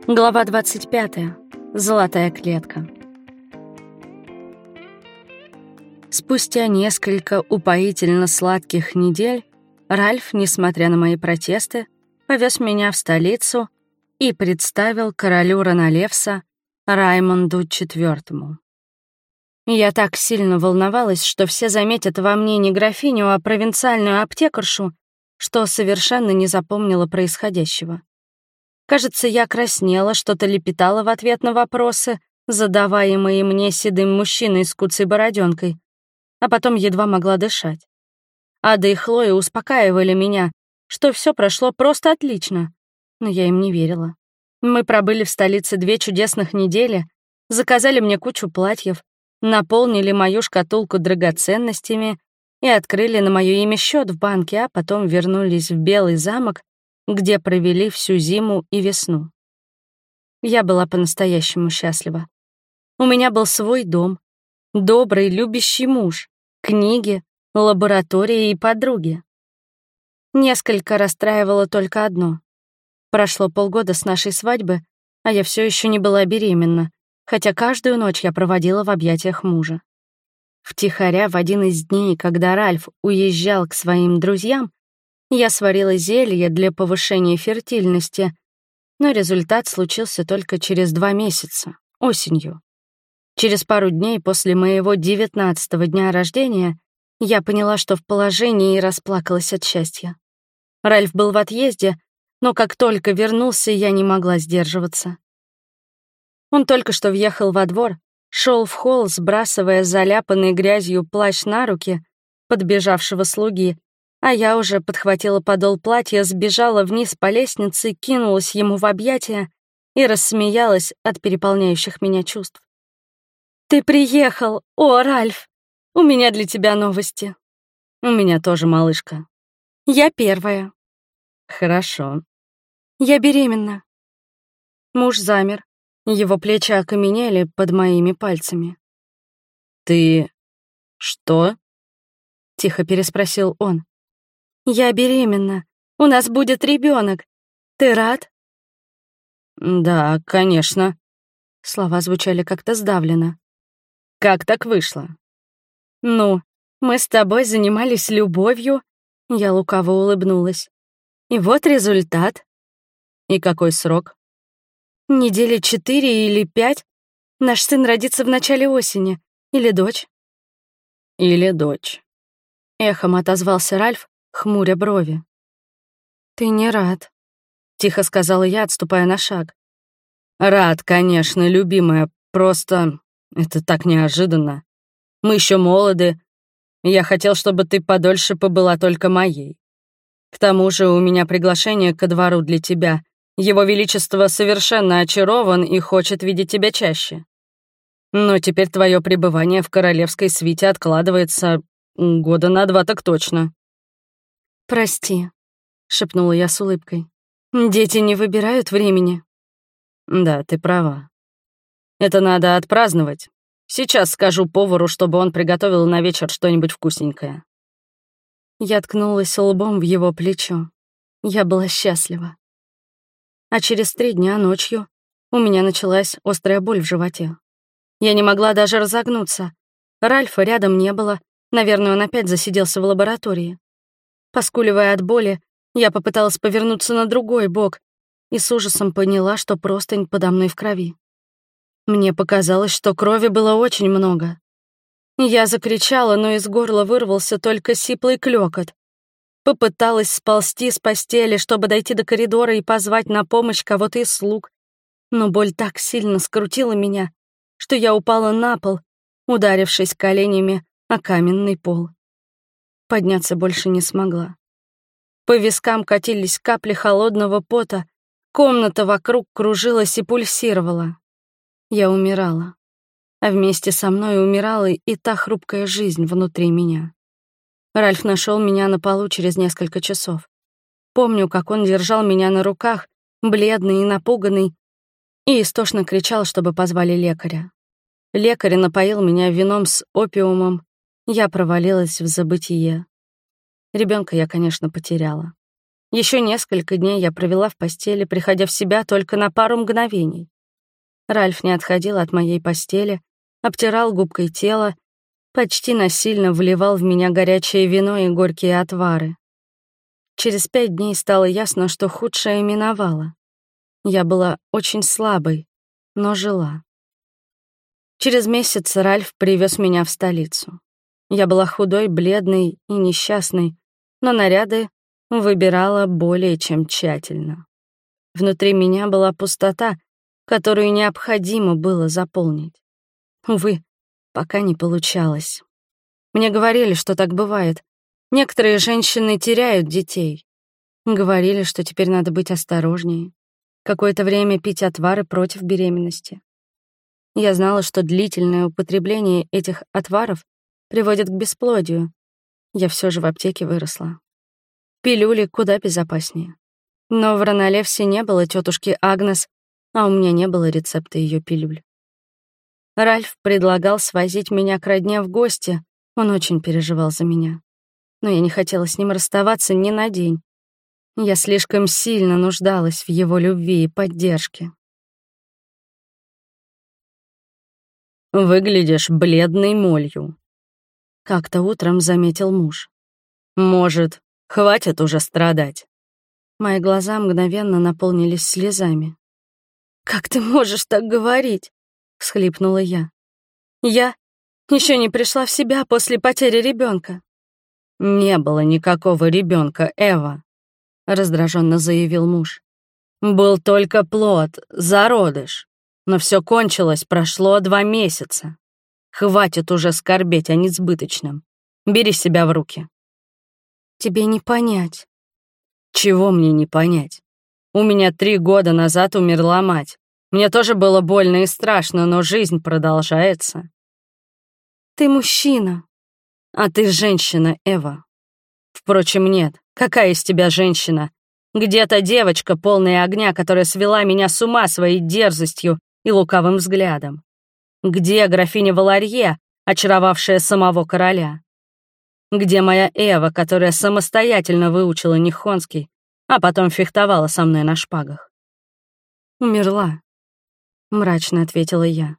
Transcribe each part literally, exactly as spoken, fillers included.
Глава двадцать пятая. Золотая клетка. Спустя несколько упоительно сладких недель Ральф, несмотря на мои протесты, повез меня в столицу и представил королю Ронолевса Раймонду четвёртому. Я так сильно волновалась, что все заметят во мне не графиню, а провинциальную аптекаршу, что совершенно не запомнила происходящего. Кажется, я краснела, что-то лепетала в ответ на вопросы, задаваемые мне седым мужчиной с куцей бороденкой, а потом едва могла дышать. Ада и Хлоя успокаивали меня, что все прошло просто отлично, но я им не верила. Мы пробыли в столице две чудесных недели, заказали мне кучу платьев, наполнили мою шкатулку драгоценностями и открыли на мое имя счет в банке, а потом вернулись в Белый замок, где провели всю зиму и весну. Я была по-настоящему счастлива. У меня был свой дом, добрый, любящий муж, книги, лаборатории и подруги. Несколько расстраивало только одно. Прошло полгода с нашей свадьбы, а я все еще не была беременна, хотя каждую ночь я проводила в объятиях мужа. Втихаря в один из дней, когда Ральф уезжал к своим друзьям, я сварила зелье для повышения фертильности, но результат случился только через два месяца, осенью. Через пару дней после моего девятнадцатого дня рождения я поняла, что в положении, и расплакалась от счастья. Ральф был в отъезде, но как только вернулся, я не могла сдерживаться. Он только что въехал во двор, шел в холл, сбрасывая заляпанный грязью плащ на руки подбежавшего слуги, а я уже подхватила подол платья, сбежала вниз по лестнице, кинулась ему в объятия и рассмеялась от переполняющих меня чувств. «Ты приехал! О, Ральф! У меня для тебя новости!» «У меня тоже, малышка». «Я первая». «Хорошо». «Я беременна». Муж замер, его плечи окаменели под моими пальцами. «Ты... что?» — тихо переспросил он. «Я беременна. У нас будет ребенок. Ты рад?» «Да, конечно». Слова звучали как-то сдавленно. «Как так вышло?» «Ну, мы с тобой занимались любовью», — я лукаво улыбнулась. «И вот результат». «И какой срок?» «Недели четыре или пять. Наш сын родится в начале осени. Или дочь». «Или дочь», — эхом отозвался Ральф, хмуря брови. «Ты не рад», — тихо сказала я, отступая на шаг. «Рад, конечно, любимая, просто это так неожиданно. Мы еще молоды. Я хотел, чтобы ты подольше побыла только моей. К тому же у меня приглашение ко двору для тебя. Его Величество совершенно очарован и хочет видеть тебя чаще. Но теперь твое пребывание в королевской свите откладывается года на два так точно». «Прости», — шепнула я с улыбкой. «Дети не выбирают времени». «Да, ты права. Это надо отпраздновать. Сейчас скажу повару, чтобы он приготовил на вечер что-нибудь вкусненькое». Я ткнулась лбом в его плечо. Я была счастлива. А через три дня ночью у меня началась острая боль в животе. Я не могла даже разогнуться. Ральфа рядом не было. Наверное, он опять засиделся в лаборатории. Поскуливая от боли, я попыталась повернуться на другой бок и с ужасом поняла, что простынь подо мной в крови. Мне показалось, что крови было очень много. Я закричала, но из горла вырвался только сиплый клёкот. Попыталась сползти с постели, чтобы дойти до коридора и позвать на помощь кого-то из слуг, но боль так сильно скрутила меня, что я упала на пол, ударившись коленями о каменный пол. Подняться больше не смогла. По вискам катились капли холодного пота, комната вокруг кружилась и пульсировала. Я умирала, а вместе со мной умирала и та хрупкая жизнь внутри меня. Ральф нашел меня на полу через несколько часов. Помню, как он держал меня на руках, бледный и напуганный, и истошно кричал, чтобы позвали лекаря. Лекарь напоил меня вином с опиумом. Я провалилась в забытие. Ребенка я, конечно, потеряла. Еще несколько дней я провела в постели, приходя в себя только на пару мгновений. Ральф не отходил от моей постели, обтирал губкой тело, почти насильно вливал в меня горячее вино и горькие отвары. Через пять дней стало ясно, что худшее миновало. Я была очень слабой, но жила. Через месяц Ральф привез меня в столицу. Я была худой, бледной и несчастной, но наряды выбирала более чем тщательно. Внутри меня была пустота, которую необходимо было заполнить. Увы, пока не получалось. Мне говорили, что так бывает. Некоторые женщины теряют детей. Говорили, что теперь надо быть осторожнее. Какое-то время пить отвары против беременности. Я знала, что длительное употребление этих отваров приводит к бесплодию. Я все же в аптеке выросла. Пилюли куда безопаснее. Но в Ранолевсе не было тетушки Агнес, а у меня не было рецепта ее пилюль. Ральф предлагал свозить меня к родне в гости, он очень переживал за меня. Но я не хотела с ним расставаться ни на день. Я слишком сильно нуждалась в его любви и поддержке. «Выглядишь бледной молью», — как-то утром заметил муж. «Может, хватит уже страдать?» Мои глаза мгновенно наполнились слезами. «Как ты можешь так говорить?» — всхлипнула я. «Я еще не пришла в себя после потери ребенка. «Не было никакого ребенка, Эва», — раздраженно заявил муж. «Был только плод, зародыш. Но все кончилось, прошло два месяца. Хватит уже скорбеть о несбыточном. Бери себя в руки». «Тебе не понять». «Чего мне не понять? У меня три года назад умерла мать. Мне тоже было больно и страшно, но жизнь продолжается». «Ты мужчина». «А ты женщина, Эва». «Впрочем, нет. Какая из тебя женщина? Где-то девочка, полная огня, которая свела меня с ума своей дерзостью и лукавым взглядом. Где графиня Валарье, очаровавшая самого короля? Где моя Эва, которая самостоятельно выучила Нихонский, а потом фехтовала со мной на шпагах?» «Умерла», — мрачно ответила я.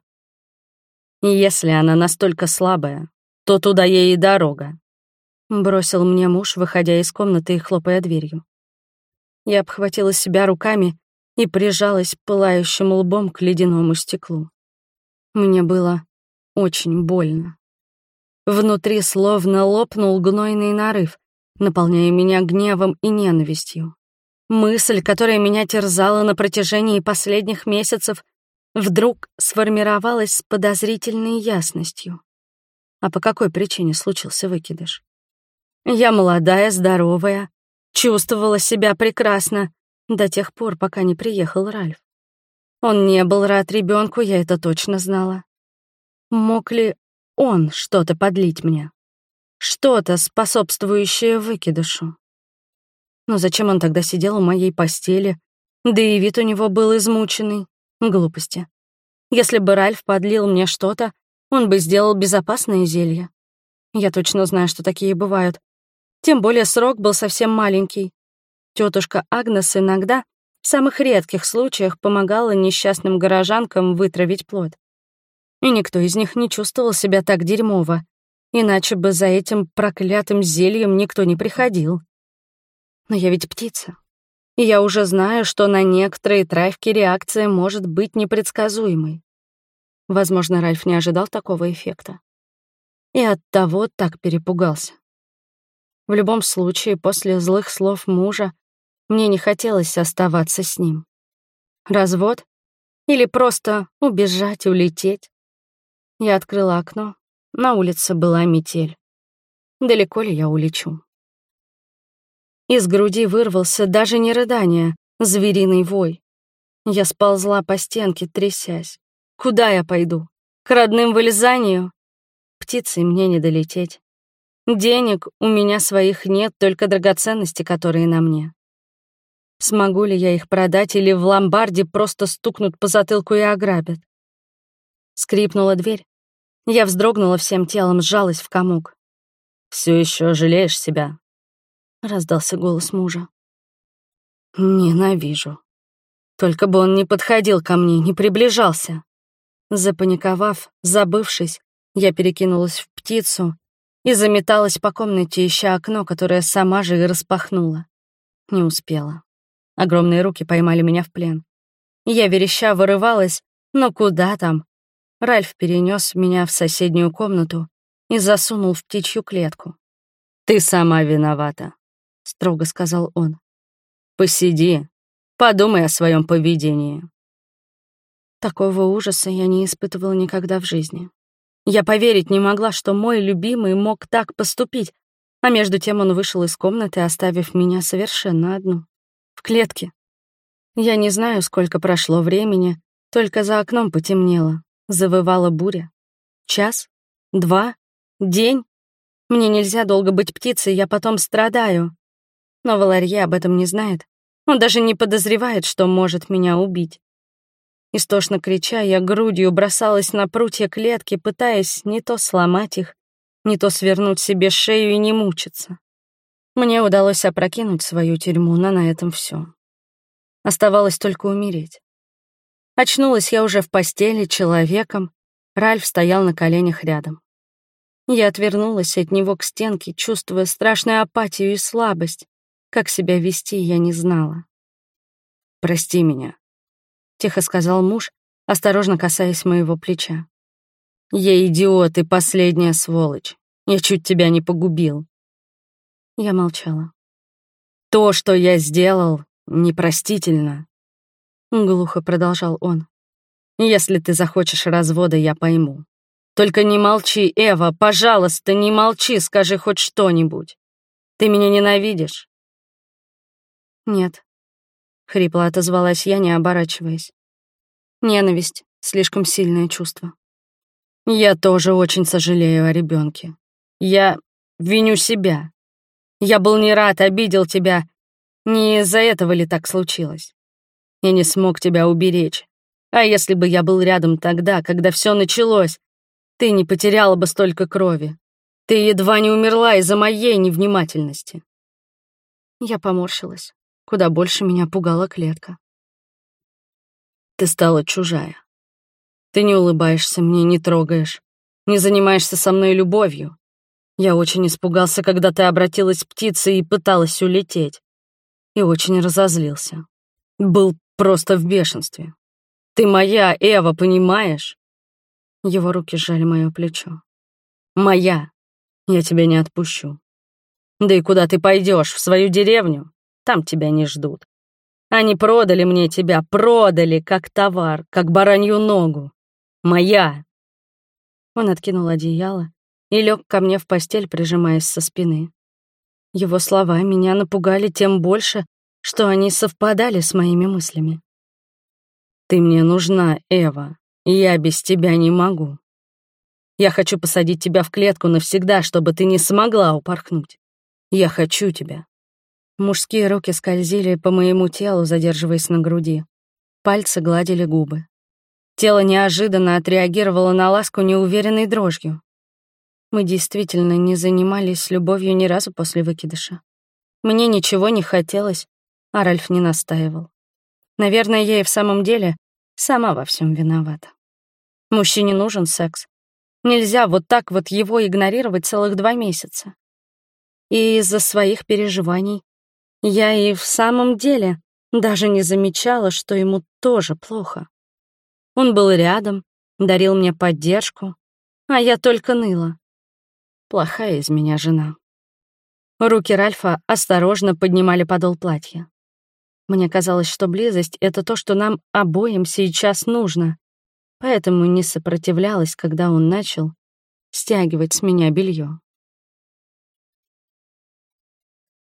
«Если она настолько слабая, то туда ей и дорога», — бросил мне муж, выходя из комнаты и хлопая дверью. Я обхватила себя руками и прижалась пылающим лбом к ледяному стеклу. Мне было очень больно. Внутри словно лопнул гнойный нарыв, наполняя меня гневом и ненавистью. Мысль, которая меня терзала на протяжении последних месяцев, вдруг сформировалась с подозрительной ясностью. А по какой причине случился выкидыш? Я молодая, здоровая, чувствовала себя прекрасно до тех пор, пока не приехал Ральф. Он не был рад ребенку, я это точно знала. Мог ли он что-то подлить мне? Что-то, способствующее выкидышу? Но зачем он тогда сидел у моей постели? Да и вид у него был измученный. Глупости. Если бы Ральф подлил мне что-то, он бы сделал безопасное зелье. Я точно знаю, что такие бывают. Тем более срок был совсем маленький. Тетушка Агнес иногда, в самых редких случаях, помогала несчастным горожанкам вытравить плод. И никто из них не чувствовал себя так дерьмово, иначе бы за этим проклятым зельем никто не приходил. Но я ведь птица. И я уже знаю, что на некоторые травки реакция может быть непредсказуемой. Возможно, Ральф не ожидал такого эффекта. И оттого так перепугался. В любом случае, после злых слов мужа, мне не хотелось оставаться с ним. Развод? Или просто убежать, улететь? Я открыла окно. На улице была метель. Далеко ли я улечу? Из груди вырвался даже не рыдание, звериный вой. Я сползла по стенке, трясясь. Куда я пойду? К родным в Эльзанию? Птицей мне не долететь. Денег у меня своих нет, только драгоценности, которые на мне. Смогу ли я их продать, или в ломбарде просто стукнут по затылку и ограбят? Скрипнула дверь. Я вздрогнула всем телом, сжалась в комок. «Все еще жалеешь себя?» — раздался голос мужа. Ненавижу. Только бы он не подходил ко мне, не приближался. Запаниковав, забывшись, я перекинулась в птицу и заметалась по комнате, ища окно, которое сама же и распахнула. Не успела. Огромные руки поймали меня в плен. Я вереща вырывалась, но куда там? Ральф перенес меня в соседнюю комнату и засунул в птичью клетку. «Ты сама виновата», — строго сказал он. «Посиди, подумай о своем поведении». Такого ужаса я не испытывала никогда в жизни. Я поверить не могла, что мой любимый мог так поступить, а между тем он вышел из комнаты, оставив меня совершенно одну. В клетке. Я не знаю, сколько прошло времени, только за окном потемнело, завывала буря. Час? Два? День? Мне нельзя долго быть птицей, я потом страдаю. Но Валарье об этом не знает. Он даже не подозревает, что может меня убить. Истошно крича, я грудью бросалась на прутья клетки, пытаясь не то сломать их, не то свернуть себе шею и не мучиться. Мне удалось опрокинуть свою тюрьму, но на этом все. Оставалось только умереть. Очнулась я уже в постели, человеком. Ральф стоял на коленях рядом. Я отвернулась от него к стенке, чувствуя страшную апатию и слабость. Как себя вести, я не знала. «Прости меня», — тихо сказал муж, осторожно касаясь моего плеча. «Я идиот и последняя сволочь. Я чуть тебя не погубил». Я молчала. «То, что я сделал, непростительно», — глухо продолжал он. «Если ты захочешь развода, я пойму. Только не молчи, Эва, пожалуйста, не молчи, скажи хоть что-нибудь. Ты меня ненавидишь?» «Нет», — хрипло отозвалась я, не оборачиваясь. «Ненависть — слишком сильное чувство». «Я тоже очень сожалею о ребенке. Я виню себя. Я был не рад, обидел тебя. Не из-за этого ли так случилось? Я не смог тебя уберечь. А если бы я был рядом тогда, когда все началось, ты не потеряла бы столько крови. Ты едва не умерла из-за моей невнимательности». Я поморщилась. Куда больше меня пугала клетка. «Ты стала чужая. Ты не улыбаешься мне, не трогаешь, не занимаешься со мной любовью. Я очень испугался, когда ты обратилась птицей и пыталась улететь. И очень разозлился. Был просто в бешенстве. Ты моя, Эва, понимаешь?» Его руки сжали мое плечо. «Моя. Я тебя не отпущу. Да и куда ты пойдешь? В свою деревню? Там тебя не ждут. Они продали мне тебя, продали, как товар, как баранью ногу. Моя!» Он откинул одеяло и лег ко мне в постель, прижимаясь со спины. Его слова меня напугали тем больше, что они совпадали с моими мыслями. «Ты мне нужна, Эва, и я без тебя не могу. Я хочу посадить тебя в клетку навсегда, чтобы ты не смогла упорхнуть. Я хочу тебя». Мужские руки скользили по моему телу, задерживаясь на груди. Пальцы гладили губы. Тело неожиданно отреагировало на ласку неуверенной дрожью. Мы действительно не занимались любовью ни разу после выкидыша. Мне ничего не хотелось, а Ральф не настаивал. Наверное, я и в самом деле сама во всем виновата. Мужчине нужен секс. Нельзя вот так вот его игнорировать целых два месяца. И из-за своих переживаний я и в самом деле даже не замечала, что ему тоже плохо. Он был рядом, дарил мне поддержку, а я только ныла. Плохая из меня жена. Руки Ральфа осторожно поднимали подол платья. Мне казалось, что близость — это то, что нам обоим сейчас нужно, поэтому не сопротивлялась, когда он начал стягивать с меня белье.